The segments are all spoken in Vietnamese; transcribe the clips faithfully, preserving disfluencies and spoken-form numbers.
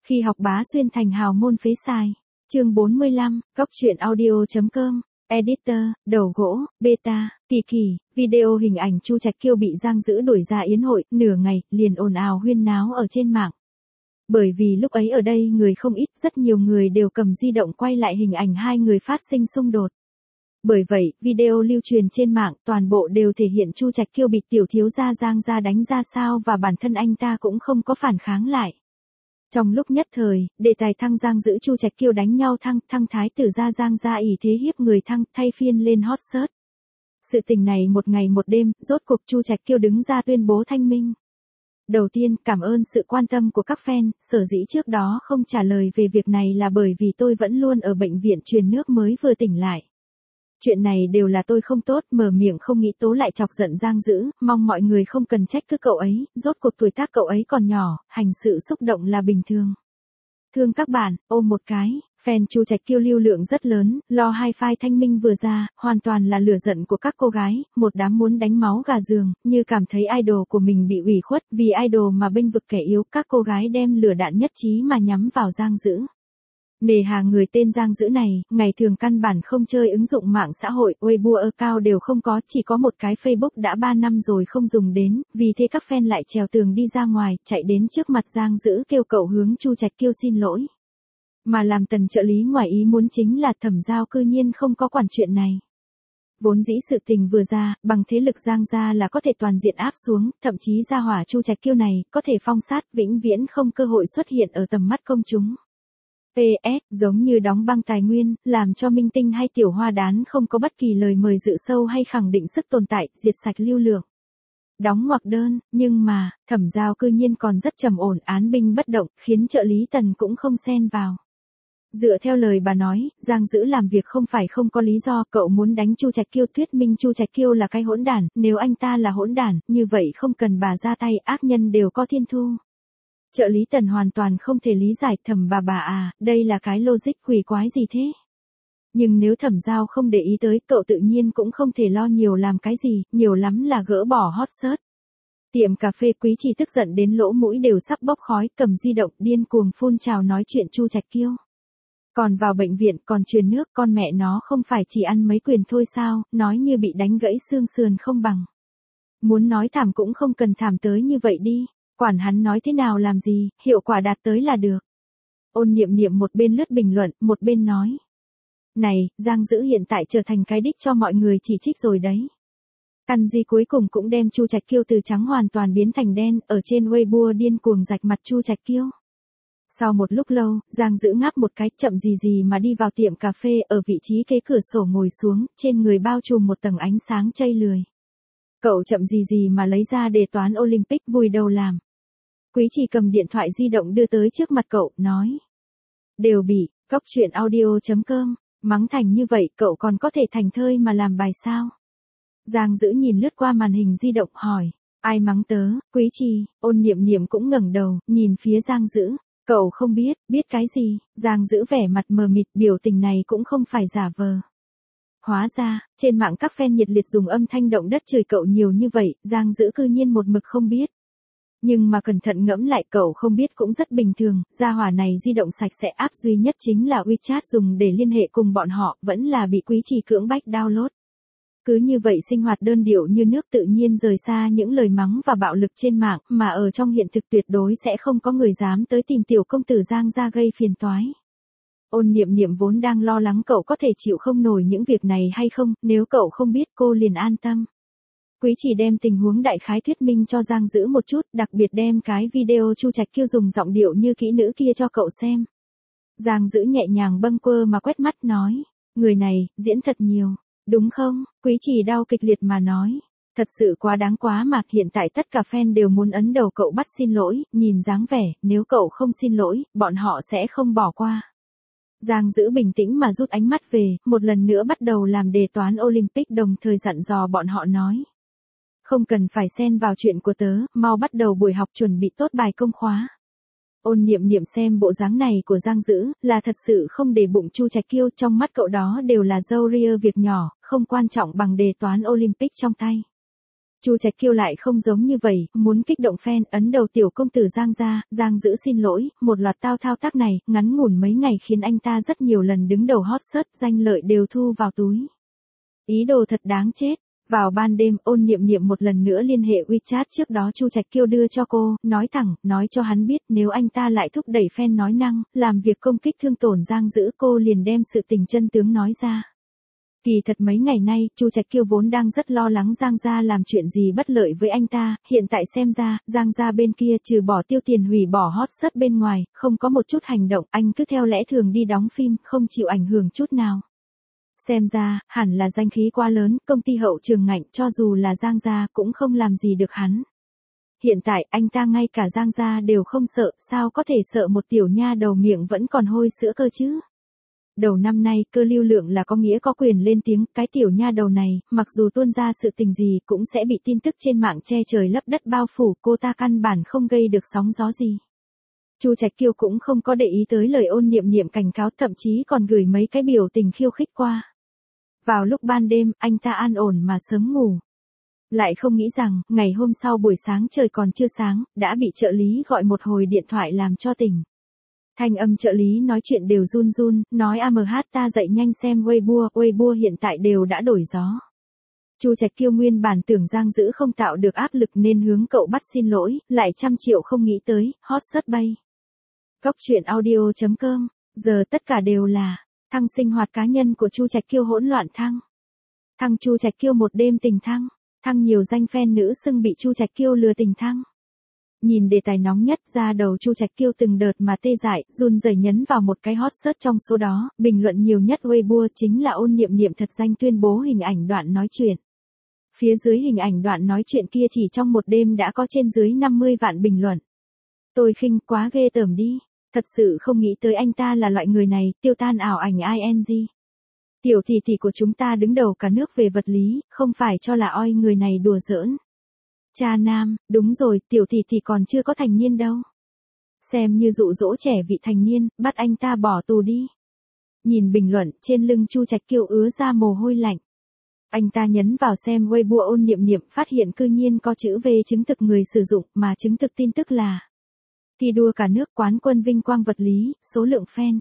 Khi học bá xuyên thành hào môn phế sai. Chương bốn mươi lăm, Cóc truyện audio.com, Editor, đầu gỗ, beta, kỳ kỳ, video hình ảnh Chu Trạch Kiêu bị Giang Dữ đuổi ra yến hội, nửa ngày, liền ồn ào huyên náo ở trên mạng. Bởi vì lúc ấy ở đây người không ít, rất nhiều người đều cầm di động quay lại hình ảnh hai người phát sinh xung đột. Bởi vậy, video lưu truyền trên mạng toàn bộ đều thể hiện Chu Trạch Kiêu bị tiểu thiếu gia Giang gia đánh ra sao và bản thân anh ta cũng không có phản kháng lại. Trong lúc nhất thời, đề tài thăng Giang Dữ Chu Trạch Kiêu đánh nhau thăng, thăng thái tử gia Giang gia ỷ thế hiếp người thăng, thay phiên lên hot search. Sự tình này một ngày một đêm, rốt cuộc Chu Trạch Kiêu đứng ra tuyên bố thanh minh. Đầu tiên, cảm ơn sự quan tâm của các fan, sở dĩ trước đó không trả lời về việc này là bởi vì tôi vẫn luôn ở bệnh viện truyền nước mới vừa tỉnh lại. Chuyện này đều là tôi không tốt, mở miệng không nghĩ tố lại chọc giận Giang Dữ, mong mọi người không cần trách cứ cậu ấy, rốt cuộc tuổi tác cậu ấy còn nhỏ, hành sự xúc động là bình thường. Thương các bạn, ôm một cái, fan Chu Trạch Kiêu lưu lượng rất lớn, lo hai file thanh minh vừa ra, hoàn toàn là lửa giận của các cô gái, một đám muốn đánh máu gà giường, như cảm thấy idol của mình bị ủy khuất, vì idol mà bênh vực kẻ yếu, các cô gái đem lửa đạn nhất trí mà nhắm vào Giang Dữ. Nề hà người tên Giang Dữ này, ngày thường căn bản không chơi ứng dụng mạng xã hội, Weibo account đều không có, chỉ có một cái Facebook đã ba năm rồi không dùng đến, vì thế các fan lại trèo tường đi ra ngoài, chạy đến trước mặt Giang Dữ kêu cậu hướng Chu Trạch Kiêu xin lỗi. Mà làm tần trợ lý ngoài ý muốn chính là Thẩm Giao cư nhiên không có quản chuyện này. Vốn dĩ sự tình vừa ra, bằng thế lực Giang gia là có thể toàn diện áp xuống, thậm chí gia hỏa Chu Trạch Kiêu này, có thể phong sát, vĩnh viễn không cơ hội xuất hiện ở tầm mắt công chúng. pê ét, giống như đóng băng tài nguyên, làm cho minh tinh hay tiểu hoa đán không có bất kỳ lời mời dự show hay khẳng định sức tồn tại, diệt sạch lưu lượng. Đóng ngoặc đơn, nhưng mà, Thẩm Giao cư nhiên còn rất trầm ổn, án binh bất động, khiến trợ lý Tần cũng không xen vào. Dựa theo lời bà nói, Giang Dữ làm việc không phải không có lý do, cậu muốn đánh Chu Trạch Kiêu, thuyết minh Chu Trạch Kiêu là cái hỗn đản, nếu anh ta là hỗn đản, như vậy không cần bà ra tay, ác nhân đều có thiên thu. Trợ lý Tần hoàn toàn không thể lý giải, Thẩm bà bà à, đây là cái logic quỷ quái gì thế? Nhưng nếu Thẩm Giao không để ý tới, cậu tự nhiên cũng không thể lo nhiều làm cái gì, nhiều lắm là gỡ bỏ hot search. Tiệm cà phê Quý Trì tức giận đến lỗ mũi đều sắp bốc khói, cầm di động điên cuồng phun trào nói chuyện Chu Trạch Kiêu. Còn vào bệnh viện, còn truyền nước, con mẹ nó không phải chỉ ăn mấy quyền thôi sao, nói như bị đánh gãy xương sườn không bằng. Muốn nói thảm cũng không cần thảm tới như vậy đi. Quản hắn nói thế nào làm gì, hiệu quả đạt tới là được. Ôn Niệm Niệm một bên lướt bình luận, một bên nói. Này, Giang Dữ hiện tại trở thành cái đích cho mọi người chỉ trích rồi đấy. Căn gì cuối cùng cũng đem Chu Trạch Kiêu từ trắng hoàn toàn biến thành đen, ở trên Weibo điên cuồng rạch mặt Chu Trạch Kiêu. Sau một lúc lâu, Giang Dữ ngáp một cái, chậm gì gì mà đi vào tiệm cà phê, ở vị trí kế cửa sổ ngồi xuống, trên người bao trùm một tầng ánh sáng chây lười. Cậu chậm gì gì mà lấy ra đề toán Olympic vùi đầu làm. Quý Trì cầm điện thoại di động đưa tới trước mặt cậu, nói. Đều bị, Cóc truyện audio.com, mắng thành như vậy cậu còn có thể thành thơi mà làm bài sao? Giang Dữ nhìn lướt qua màn hình di động hỏi. Ai mắng tớ, Quý Trì, Ôn Niệm Niệm cũng ngẩng đầu, nhìn phía Giang Dữ. Cậu không biết, biết cái gì? Giang Dữ vẻ mặt mờ mịt, biểu tình này cũng không phải giả vờ. Hóa ra, trên mạng các fan nhiệt liệt dùng âm thanh động đất chửi cậu nhiều như vậy, Giang Dữ cư nhiên một mực không biết. Nhưng mà cẩn thận ngẫm lại cậu không biết cũng rất bình thường, gia hỏa này di động sạch sẽ app duy nhất chính là WeChat dùng để liên hệ cùng bọn họ, vẫn là bị Quý Trì cưỡng bách download. Cứ như vậy sinh hoạt đơn điệu như nước tự nhiên rời xa những lời mắng và bạo lực trên mạng, mà ở trong hiện thực tuyệt đối sẽ không có người dám tới tìm tiểu công tử Giang ra gây phiền toái. Ôn Niệm Niệm vốn đang lo lắng cậu có thể chịu không nổi những việc này hay không, nếu cậu không biết cô liền an tâm. Quý Trì đem tình huống đại khái thuyết minh cho Giang Dữ một chút, đặc biệt đem cái video Chu Trạch Kiêu dùng giọng điệu như kỹ nữ kia cho cậu xem. Giang Dữ nhẹ nhàng bâng quơ mà quét mắt nói, người này, diễn thật nhiều, đúng không? Quý Trì đau kịch liệt mà nói, thật sự quá đáng quá mà, hiện tại tất cả fan đều muốn ấn đầu cậu bắt xin lỗi, nhìn dáng vẻ, nếu cậu không xin lỗi, bọn họ sẽ không bỏ qua. Giang Dữ bình tĩnh mà rút ánh mắt về, một lần nữa bắt đầu làm đề toán Olympic, đồng thời dặn dò bọn họ nói. Không cần phải xen vào chuyện của tớ, mau bắt đầu buổi học chuẩn bị tốt bài công khóa. Ôn Niệm Niệm xem bộ dáng này của Giang Dữ, là thật sự không để bụng Chu Trạch Kiêu, trong mắt cậu đó đều là dâu ria việc nhỏ, không quan trọng bằng đề toán Olympic trong tay. Chu Trạch Kiêu lại không giống như vậy, muốn kích động fan, ấn đầu tiểu công tử Giang gia, Giang Dữ xin lỗi, một loạt tao thao tác này, ngắn ngủn mấy ngày khiến anh ta rất nhiều lần đứng đầu hot search, danh lợi đều thu vào túi. Ý đồ thật đáng chết. Vào ban đêm, Ôn Niệm Niệm một lần nữa liên hệ WeChat trước đó Chu Trạch Kiêu đưa cho cô, nói thẳng, nói cho hắn biết nếu anh ta lại thúc đẩy fan nói năng, làm việc công kích thương tổn Giang Dữ, cô liền đem sự tình chân tướng nói ra. Kỳ thật mấy ngày nay, Chu Trạch Kiêu vốn đang rất lo lắng Giang gia làm chuyện gì bất lợi với anh ta, hiện tại xem ra, Giang gia bên kia trừ bỏ tiêu tiền hủy bỏ hot search bên ngoài, không có một chút hành động, anh cứ theo lẽ thường đi đóng phim, không chịu ảnh hưởng chút nào. Xem ra, hẳn là danh khí quá lớn, công ty hậu trường ngạnh, cho dù là Giang gia cũng không làm gì được hắn. Hiện tại, anh ta ngay cả Giang gia đều không sợ, sao có thể sợ một tiểu nha đầu miệng vẫn còn hôi sữa cơ chứ? Đầu năm nay, cơ lưu lượng là có nghĩa có quyền lên tiếng, cái tiểu nha đầu này, mặc dù tuôn ra sự tình gì cũng sẽ bị tin tức trên mạng che trời lấp đất bao phủ, cô ta căn bản không gây được sóng gió gì. Chu Trạch Kiêu cũng không có để ý tới lời Ôn Niệm Niệm cảnh cáo, thậm chí còn gửi mấy cái biểu tình khiêu khích qua. Vào lúc ban đêm, anh ta an ổn mà sớm ngủ. Lại không nghĩ rằng, ngày hôm sau buổi sáng trời còn chưa sáng, đã bị trợ lý gọi một hồi điện thoại làm cho tỉnh. Thanh âm trợ lý nói chuyện đều run run, nói a em hát ta dậy nhanh xem Weibo, Weibo hiện tại đều đã đổi gió. Chu Trạch Kiêu nguyên bản tưởng Giang Dữ không tạo được áp lực nên hướng cậu bắt xin lỗi, lại trăm triệu không nghĩ tới, hot search bay. Cóc truyện audio chấm com, giờ tất cả đều là, thăng sinh hoạt cá nhân của Chu Trạch Kiêu hỗn loạn thăng. Thăng Chu Trạch Kiêu một đêm tình thăng, thăng nhiều danh fan nữ xưng bị Chu Trạch Kiêu lừa tình thăng. Nhìn đề tài nóng nhất ra đầu Chu Trạch Kiêu từng đợt mà tê dại, run rẩy nhấn vào một cái hot search trong số đó, bình luận nhiều nhất Weibo chính là Ôn Niệm Niệm thật danh tuyên bố hình ảnh đoạn nói chuyện. Phía dưới hình ảnh đoạn nói chuyện kia chỉ trong một đêm đã có trên dưới năm mươi vạn bình luận. Tôi khinh quá ghê tởm đi, thật sự không nghĩ tới anh ta là loại người này, tiêu tan ảo ảnh ing. Tiểu tỷ tỷ của chúng ta đứng đầu cả nước về vật lý, không phải cho là oi người này đùa giỡn. Cha nam, đúng rồi, tiểu tỷ tỷ còn chưa có thành niên đâu. Xem như dụ dỗ trẻ vị thành niên, bắt anh ta bỏ tù đi. Nhìn bình luận, trên lưng Chu Trạch Kiêu ứa ra mồ hôi lạnh. Anh ta nhấn vào xem Weibo Ôn Niệm Niệm, phát hiện cư nhiên có chữ V chứng thực người sử dụng, mà chứng thực tin tức là thi đua cả nước quán quân vinh quang vật lý, số lượng fan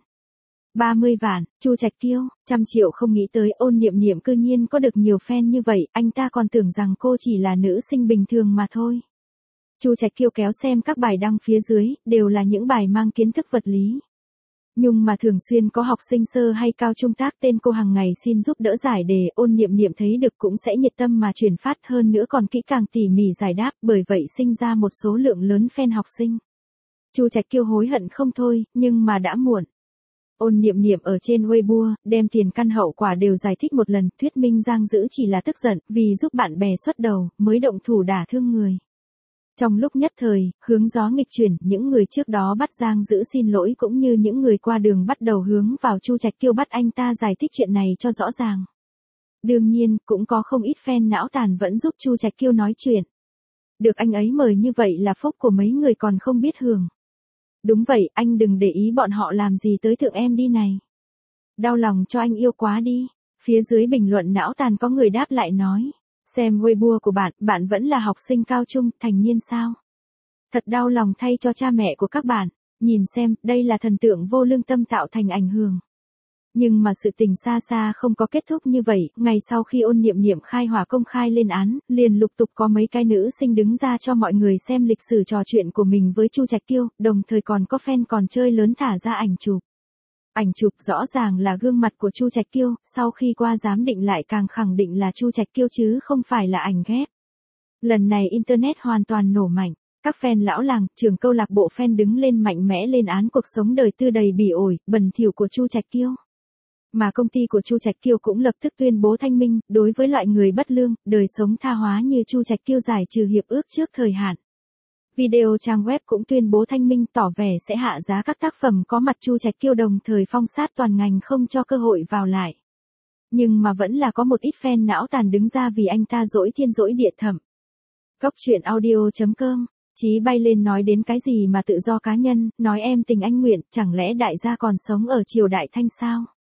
ba mươi vạn, Chu Trạch Kiêu, trăm triệu không nghĩ tới Ôn Niệm Niệm cư nhiên có được nhiều fan như vậy, anh ta còn tưởng rằng cô chỉ là nữ sinh bình thường mà thôi. Chu Trạch Kiêu kéo xem các bài đăng phía dưới, đều là những bài mang kiến thức vật lý. Nhưng mà thường xuyên có học sinh sơ hay cao trung tác tên cô hàng ngày xin giúp đỡ giải đề, Ôn Niệm Niệm thấy được cũng sẽ nhiệt tâm mà truyền phát, hơn nữa còn kỹ càng tỉ mỉ giải đáp, bởi vậy sinh ra một số lượng lớn fan học sinh. Chu Trạch Kiêu hối hận không thôi, nhưng mà đã muộn. Ôn Niệm Niệm ở trên Weibo, đem tiền căn hậu quả đều giải thích một lần, thuyết minh Giang Dữ chỉ là tức giận, vì giúp bạn bè xuất đầu, mới động thủ đả thương người. Trong lúc nhất thời, hướng gió nghịch chuyển, những người trước đó bắt Giang Dữ xin lỗi cũng như những người qua đường bắt đầu hướng vào Chu Trạch Kiêu bắt anh ta giải thích chuyện này cho rõ ràng. Đương nhiên, cũng có không ít fan não tàn vẫn giúp Chu Trạch Kiêu nói chuyện. Được anh ấy mời như vậy là phúc của mấy người còn không biết hưởng. Đúng vậy, anh đừng để ý bọn họ làm gì tới thượng em đi này. Đau lòng cho anh yêu quá đi. Phía dưới bình luận não tàn có người đáp lại nói. Xem Weibo của bạn, bạn vẫn là học sinh cao trung, thành niên sao? Thật đau lòng thay cho cha mẹ của các bạn. Nhìn xem, đây là thần tượng vô lương tâm tạo thành ảnh hưởng. Nhưng mà sự tình xa xa không có kết thúc như vậy, ngày sau khi Ôn Niệm Niệm khai hỏa công khai lên án, liền lục tục có mấy cái nữ sinh đứng ra cho mọi người xem lịch sử trò chuyện của mình với Chu Trạch Kiêu, đồng thời còn có fan còn chơi lớn thả ra ảnh chụp. Ảnh chụp rõ ràng là gương mặt của Chu Trạch Kiêu, sau khi qua giám định lại càng khẳng định là Chu Trạch Kiêu chứ không phải là ảnh ghép. Lần này Internet hoàn toàn nổ mạnh. Các fan lão làng, trường câu lạc bộ fan đứng lên mạnh mẽ lên án cuộc sống đời tư đầy bỉ ổi, bẩn thỉu của Chu Trạch Kiêu. Mà công ty của Chu Trạch Kiêu cũng lập tức tuyên bố thanh minh, đối với loại người bất lương, đời sống tha hóa như Chu Trạch Kiêu giải trừ hiệp ước trước thời hạn. Video trang web cũng tuyên bố thanh minh, tỏ vẻ sẽ hạ giá các tác phẩm có mặt Chu Trạch Kiêu, đồng thời phong sát toàn ngành không cho cơ hội vào lại. Nhưng mà vẫn là có một ít fan não tàn đứng ra vì anh ta dỗi thiên dỗi địa thẩm. Cóc truyện audio chấm com, Chí bay lên nói đến cái gì mà tự do cá nhân, nói em tình anh nguyện, chẳng lẽ đại gia còn sống ở triều đại Thanh sao?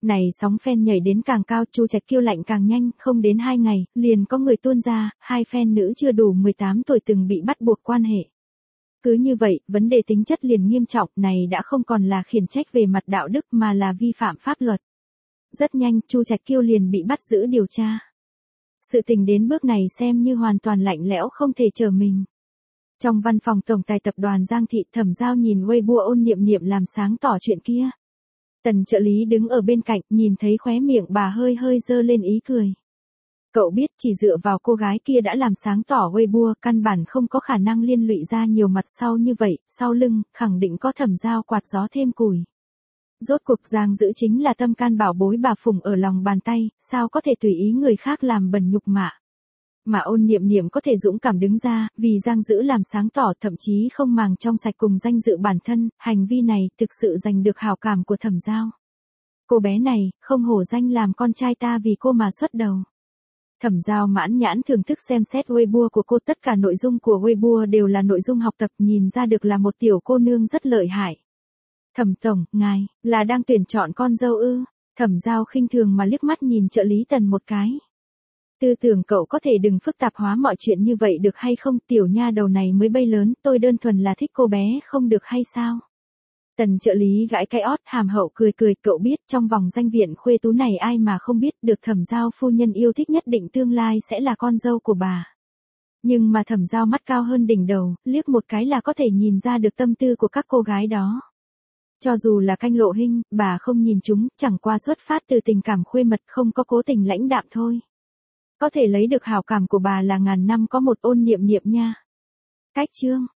Này sóng fan nhảy đến càng cao, Chu Trạch Kiêu lạnh càng nhanh, không đến hai ngày, liền có người tuôn ra, hai fan nữ chưa đủ mười tám tuổi từng bị bắt buộc quan hệ. Cứ như vậy, vấn đề tính chất liền nghiêm trọng, này đã không còn là khiển trách về mặt đạo đức mà là vi phạm pháp luật. Rất nhanh, Chu Trạch Kiêu liền bị bắt giữ điều tra. Sự tình đến bước này xem như hoàn toàn lạnh lẽo không thể trở mình. Trong văn phòng tổng tài tập đoàn Giang Thị, Thẩm Giao nhìn Weibo Ôn Niệm Niệm làm sáng tỏ chuyện kia. Tần trợ lý đứng ở bên cạnh, nhìn thấy khóe miệng bà hơi hơi dơ lên ý cười. Cậu biết chỉ dựa vào cô gái kia đã làm sáng tỏ Weibo, căn bản không có khả năng liên lụy ra nhiều mặt sau như vậy, sau lưng, khẳng định có Thẩm Giao quạt gió thêm củi. Rốt cuộc Giang Dữ chính là tâm can bảo bối bà phụng ở lòng bàn tay, sao có thể tùy ý người khác làm bẩn nhục mạ. Mà Ôn Niệm Niệm có thể dũng cảm đứng ra, vì Giang Dữ làm sáng tỏ, thậm chí không màng trong sạch cùng danh dự bản thân, hành vi này thực sự giành được hảo cảm của Thẩm Giao. Cô bé này, không hổ danh làm con trai ta vì cô mà xuất đầu. Thẩm Giao mãn nhãn thưởng thức xem xét Weibo của cô, tất cả nội dung của Weibo đều là nội dung học tập, nhìn ra được là một tiểu cô nương rất lợi hại. Thẩm tổng, ngài, là đang tuyển chọn con dâu ư? Thẩm Giao khinh thường mà liếc mắt nhìn trợ lý Tần một cái. Tư tưởng cậu có thể đừng phức tạp hóa mọi chuyện như vậy được hay không, tiểu nha đầu này mới bay lớn, tôi đơn thuần là thích cô bé không được hay sao? Tần trợ lý gãi cái ót, hàm hậu cười cười, cậu biết trong vòng danh viện khuê tú này ai mà không biết được Thẩm Giao phu nhân yêu thích nhất định tương lai sẽ là con dâu của bà. Nhưng mà Thẩm Giao mắt cao hơn đỉnh đầu, liếc một cái là có thể nhìn ra được tâm tư của các cô gái đó. Cho dù là Canh Lộ Hinh, bà không nhìn chúng, chẳng qua xuất phát từ tình cảm khuê mật, không có cố tình lãnh đạm thôi. Có thể lấy được hảo cảm của bà là ngàn năm có một Ôn Niệm Niệm nha. Cách chương